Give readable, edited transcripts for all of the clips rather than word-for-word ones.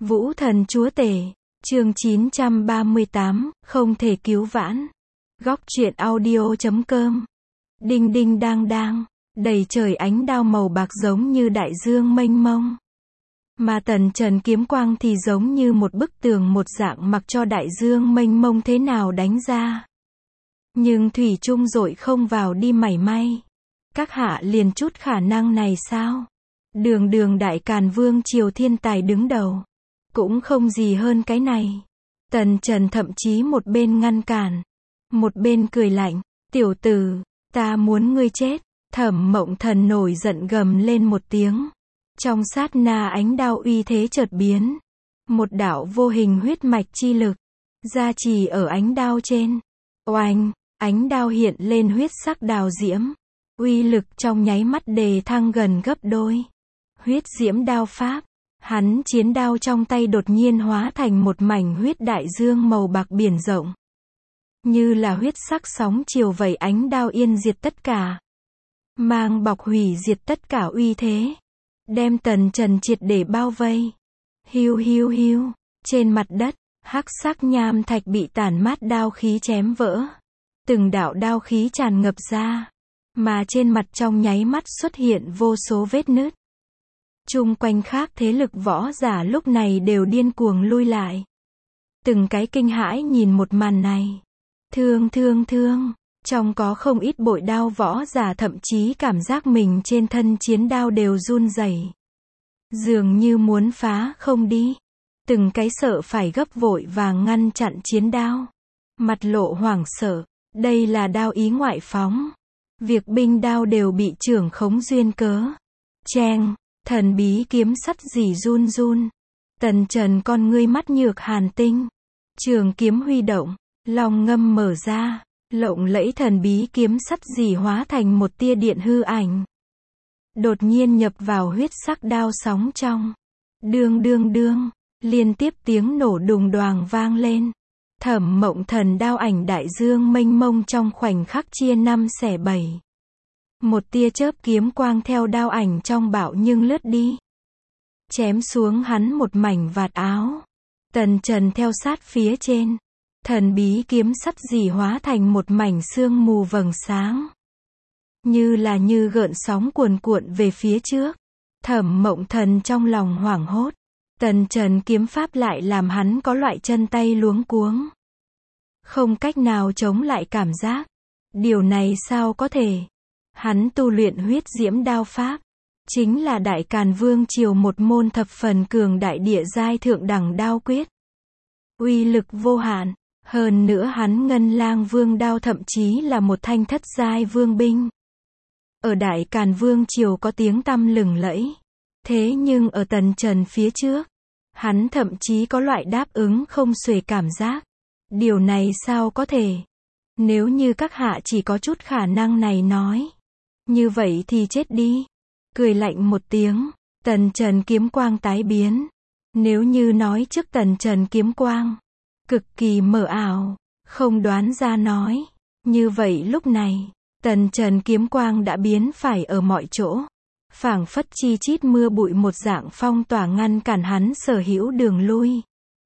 Vũ thần chúa tể, chương 938, không thể cứu vãn. Góc truyện audio.com. Đinh đinh đang đang, đầy trời ánh đao màu bạc giống như đại dương mênh mông. Mà tần trần kiếm quang thì giống như một bức tường một dạng mặc cho đại dương mênh mông thế nào đánh ra. Nhưng thủy chung dội không vào đi mảy may. Các hạ liền chút khả năng này sao? Đường đường đại càn vương triều thiên tài đứng đầu. Cũng không gì hơn cái này. Tần Trần thậm chí một bên ngăn cản, một bên cười lạnh, tiểu tử, ta muốn ngươi chết. Thẩm Mộng Thần nổi giận gầm lên một tiếng. Trong sát na ánh đao uy thế chợt biến. Một đạo vô hình huyết mạch chi lực, gia trì ở ánh đao trên. Oanh, ánh đao hiện lên huyết sắc đào diễm. Uy lực trong nháy mắt đề thăng gần gấp đôi. Huyết diễm đao pháp. Hắn chiến đao trong tay đột nhiên hóa thành một mảnh huyết đại dương màu bạc biển rộng. Như là huyết sắc sóng chiều vẩy ánh đao yên diệt tất cả. Mang bọc hủy diệt tất cả uy thế. Đem Tần Trần triệt để bao vây. Hiu hiu hiu. Trên mặt đất, hắc sắc nham thạch bị tản mát đao khí chém vỡ. Từng đạo đao khí tràn ngập ra. Mà trên mặt trong nháy mắt xuất hiện vô số vết nứt. Chung quanh khác thế lực võ giả lúc này đều điên cuồng lui lại. Từng cái kinh hãi nhìn một màn này. Thương. Trong có không ít bội đao võ giả thậm chí cảm giác mình trên thân chiến đao đều run rẩy. Dường như muốn phá không đi. Từng cái sợ phải gấp vội vàng ngăn chặn chiến đao. Mặt lộ hoảng sợ. Đây là đao ý ngoại phóng. Việc binh đao đều bị trưởng khống duyên cớ. Cheng. Thần bí kiếm sắt rỉ run run. Tần Trần con ngươi mắt nhược hàn tinh. Trường kiếm huy động, long ngâm mở ra, lộng lẫy thần bí kiếm sắt rỉ hóa thành một tia điện hư ảnh. Đột nhiên nhập vào huyết sắc đao sóng trong. Đương, liên tiếp tiếng nổ đùng đoàng vang lên. Thẩm Mộng Thần đao ảnh đại dương mênh mông trong khoảnh khắc chia 5 xẻ 7. Một tia chớp kiếm quang theo đao ảnh trong bạo nhưng lướt đi. Chém xuống hắn một mảnh vạt áo. Tần Trần theo sát phía trên. Thần bí kiếm sắt rỉ hóa thành một mảnh sương mù vầng sáng. Như gợn sóng cuồn cuộn về phía trước. Thẩm Mộng Thần trong lòng hoảng hốt. Tần Trần kiếm pháp lại làm hắn có loại chân tay luống cuống. Không cách nào chống lại cảm giác. Điều này sao có thể? Hắn tu luyện huyết diễm đao pháp. Chính là đại càn vương triều một môn thập phần cường đại địa giai thượng đẳng đao quyết. Uy lực vô hạn. Hơn nữa hắn ngân lang vương đao thậm chí là một thanh thất giai vương binh. Ở đại càn vương triều có tiếng tăm lừng lẫy. Thế nhưng ở Tần Trần phía trước, hắn thậm chí có loại đáp ứng không xuể cảm giác. Điều này sao có thể? Nếu như các hạ chỉ có chút khả năng này nói. Như vậy thì chết đi. Cười lạnh một tiếng, Tần Trần kiếm quang tái biến. Nếu như nói trước Tần Trần kiếm quang, cực kỳ mờ ảo, không đoán ra nói. Như vậy lúc này, Tần Trần kiếm quang đã biến phải ở mọi chỗ. Phảng phất chi chít mưa bụi một dạng phong tỏa ngăn cản hắn sở hữu đường lui.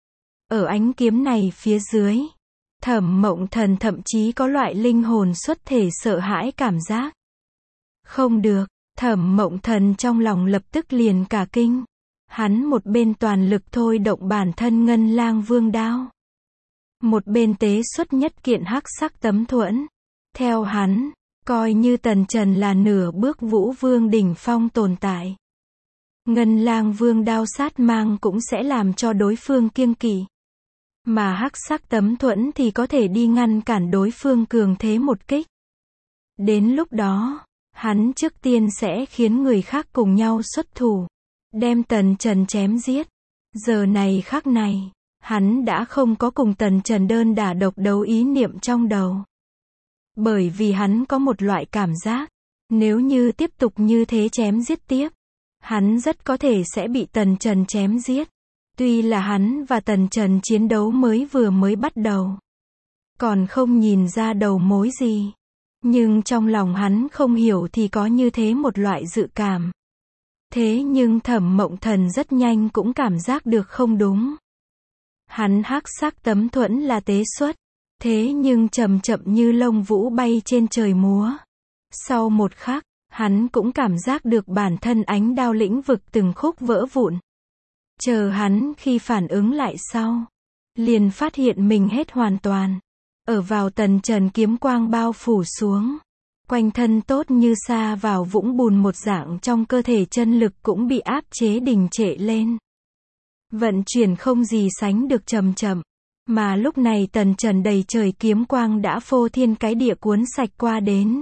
Ở ánh kiếm này phía dưới, Thẩm Mộng Thần thậm chí có loại linh hồn xuất thể sợ hãi cảm giác. Không được, Thẩm Mộng Thần trong lòng lập tức liền cả kinh. Hắn một bên toàn lực thôi động bản thân ngân lang vương đao. Một bên tế xuất nhất kiện hắc sắc tấm thuẫn. Theo hắn, coi như Tần Trần là nửa bước vũ vương đỉnh phong tồn tại. Ngân lang vương đao sát mang cũng sẽ làm cho đối phương kiêng kỵ. Mà hắc sắc tấm thuẫn thì có thể đi ngăn cản đối phương cường thế một kích. Đến lúc đó, hắn trước tiên sẽ khiến người khác cùng nhau xuất thủ. Đem Tần Trần chém giết. Giờ này khắc này, hắn đã không có cùng Tần Trần đơn đả độc đấu ý niệm trong đầu. Bởi vì hắn có một loại cảm giác. Nếu như tiếp tục như thế chém giết tiếp, hắn rất có thể sẽ bị Tần Trần chém giết. Tuy là hắn và Tần Trần chiến đấu mới bắt đầu. Còn không nhìn ra đầu mối gì. Nhưng trong lòng hắn không hiểu thì có như thế một loại dự cảm. Thế nhưng Thẩm Mộng Thần rất nhanh cũng cảm giác được không đúng. Hắn hắc sắc tấm thuẫn là tế xuất, thế nhưng chậm chậm như lông vũ bay trên trời múa. Sau một khắc, hắn cũng cảm giác được bản thân ánh đao lĩnh vực từng khúc vỡ vụn. Chờ hắn khi phản ứng lại sau, liền phát hiện mình hết hoàn toàn. Ở vào tần trần kiếm quang bao phủ xuống. Quanh thân tốt như sa vào vũng bùn một dạng, trong cơ thể chân lực cũng bị áp chế đình trệ lên. Vận chuyển không gì sánh được chậm chậm. Mà lúc này tần trần đầy trời kiếm quang đã phô thiên cái địa cuốn sạch qua đến.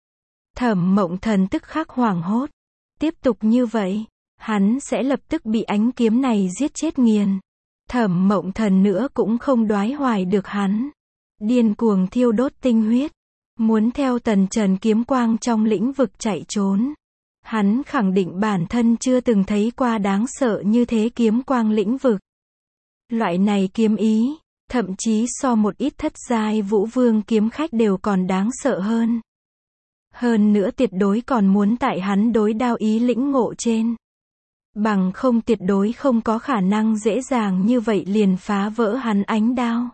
Thẩm Mộng Thần tức khắc hoảng hốt. Tiếp tục như vậy, hắn sẽ lập tức bị ánh kiếm này giết chết nghiền. Thẩm Mộng Thần nữa cũng không đoái hoài được hắn. Điên cuồng thiêu đốt tinh huyết. Muốn theo tần trần kiếm quang trong lĩnh vực chạy trốn. Hắn khẳng định bản thân chưa từng thấy qua đáng sợ như thế kiếm quang lĩnh vực. Loại này kiếm ý, thậm chí so một ít thất giai vũ vương kiếm khách đều còn đáng sợ hơn. Hơn nữa tuyệt đối còn muốn tại hắn đối đao ý lĩnh ngộ trên. Bằng không tuyệt đối không có khả năng dễ dàng như vậy liền phá vỡ hắn ánh đao.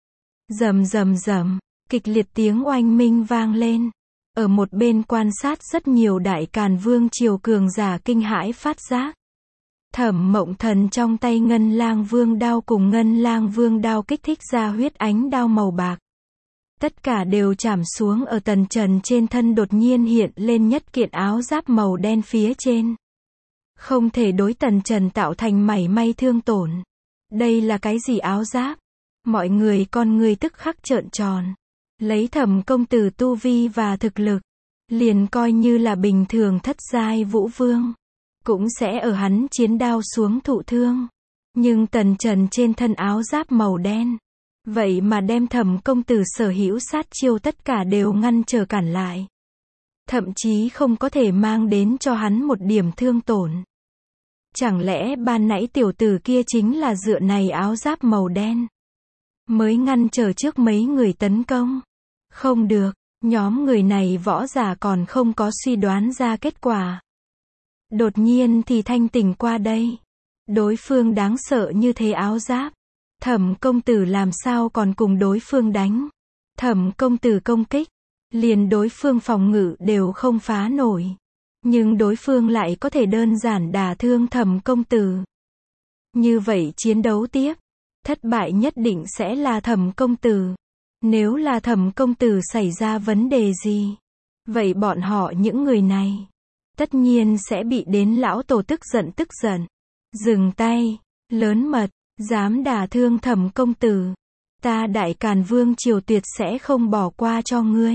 Rầm rầm rầm, kịch liệt tiếng oanh minh vang lên. Ở một bên quan sát rất nhiều đại càn vương triều cường giả kinh hãi phát giác. Thẩm Mộng Thần trong tay ngân lang vương đao cùng ngân lang vương đao kích thích ra huyết ánh đao màu bạc. Tất cả đều chạm xuống ở tần trần trên thân, đột nhiên hiện lên nhất kiện áo giáp màu đen phía trên. Không thể đối tần trần tạo thành mảy may thương tổn. Đây là cái gì áo giáp? Mọi người con người tức khắc trợn tròn. Lấy Thẩm công tử tu vi và thực lực, liền coi như là bình thường thất giai vũ vương, cũng sẽ ở hắn chiến đao xuống thụ thương. Nhưng tần trần trên thân áo giáp màu đen, vậy mà đem Thẩm công tử sở hữu sát chiêu tất cả đều ngăn trở cản lại. Thậm chí không có thể mang đến cho hắn một điểm thương tổn. Chẳng lẽ ban nãy tiểu tử kia chính là dựa này áo giáp màu đen mới ngăn trở trước mấy người tấn công? Không được, nhóm người này võ giả còn không có suy đoán ra kết quả. Đột nhiên thì thanh tỉnh qua đây. Đối phương đáng sợ như thế áo giáp. Thẩm công tử làm sao còn cùng đối phương đánh? Thẩm công tử công kích, liền đối phương phòng ngự đều không phá nổi. Nhưng đối phương lại có thể đơn giản đả thương Thẩm công tử. Như vậy chiến đấu tiếp, thất bại nhất định sẽ là Thẩm công tử. Nếu là Thẩm công tử xảy ra vấn đề gì, vậy bọn họ những người này tất nhiên sẽ bị đến lão tổ tức giận tức giận. Dừng tay, lớn mật, dám đả thương Thẩm công tử, ta Đại Càn Vương triều tuyệt sẽ không bỏ qua cho ngươi.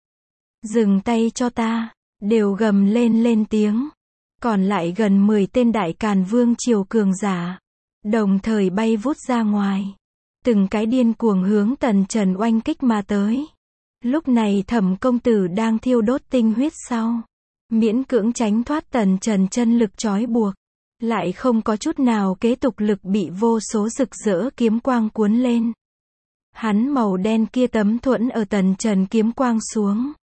Dừng tay cho ta, đều gầm lên tiếng. Còn lại gần 10 tên Đại Càn Vương triều cường giả, đồng thời bay vút ra ngoài. Từng cái điên cuồng hướng tần trần oanh kích mà tới. Lúc này Thẩm công tử đang thiêu đốt tinh huyết sau, miễn cưỡng tránh thoát tần trần chân lực trói buộc. Lại không có chút nào kế tục lực, bị vô số rực rỡ kiếm quang cuốn lên. Hắn màu đen kia tấm thuẫn ở tần trần kiếm quang xuống,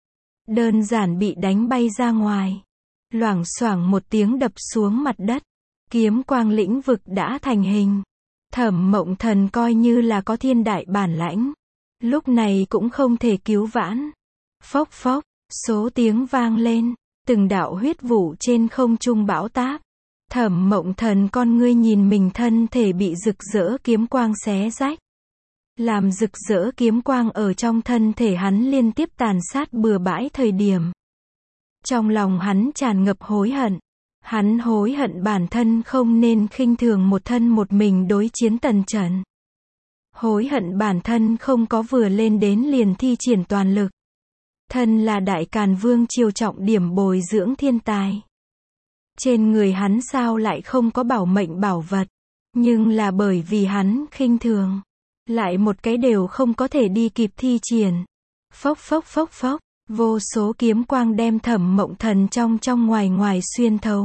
đơn giản bị đánh bay ra ngoài. Loảng xoảng một tiếng đập xuống mặt đất. Kiếm quang lĩnh vực đã thành hình. Thẩm Mộng Thần coi như là có thiên đại bản lãnh, lúc này cũng không thể cứu vãn. Phốc phốc, số tiếng vang lên, từng đạo huyết vụ trên không trung bão táp. Thẩm Mộng Thần con ngươi nhìn mình thân thể bị rực rỡ kiếm quang xé rách. Làm rực rỡ kiếm quang ở trong thân thể hắn liên tiếp tàn sát bừa bãi thời điểm. Trong lòng hắn tràn ngập hối hận. Hắn hối hận bản thân không nên khinh thường một thân một mình đối chiến tần trần. Hối hận bản thân không có vừa lên đến liền thi triển toàn lực. Thân là Đại Càn Vương triều trọng điểm bồi dưỡng thiên tài. Trên người hắn sao lại không có bảo mệnh bảo vật. Nhưng là bởi vì hắn khinh thường, lại một cái đều không có thể đi kịp thi triển. Phốc phốc phốc phốc. Vô số kiếm quang đem Thẩm Mộng Thần trong ngoài xuyên thấu.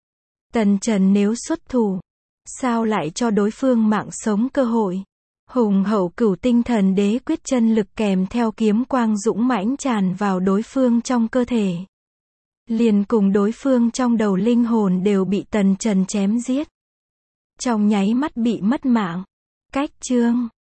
Tần Trần nếu xuất thủ, sao lại cho đối phương mạng sống cơ hội? Hùng hậu cửu tinh thần đế quyết chân lực kèm theo kiếm quang dũng mãnh tràn vào đối phương trong cơ thể. liền cùng đối phương trong đầu linh hồn đều bị Tần Trần chém giết. Trong nháy mắt bị mất mạng. Cách chương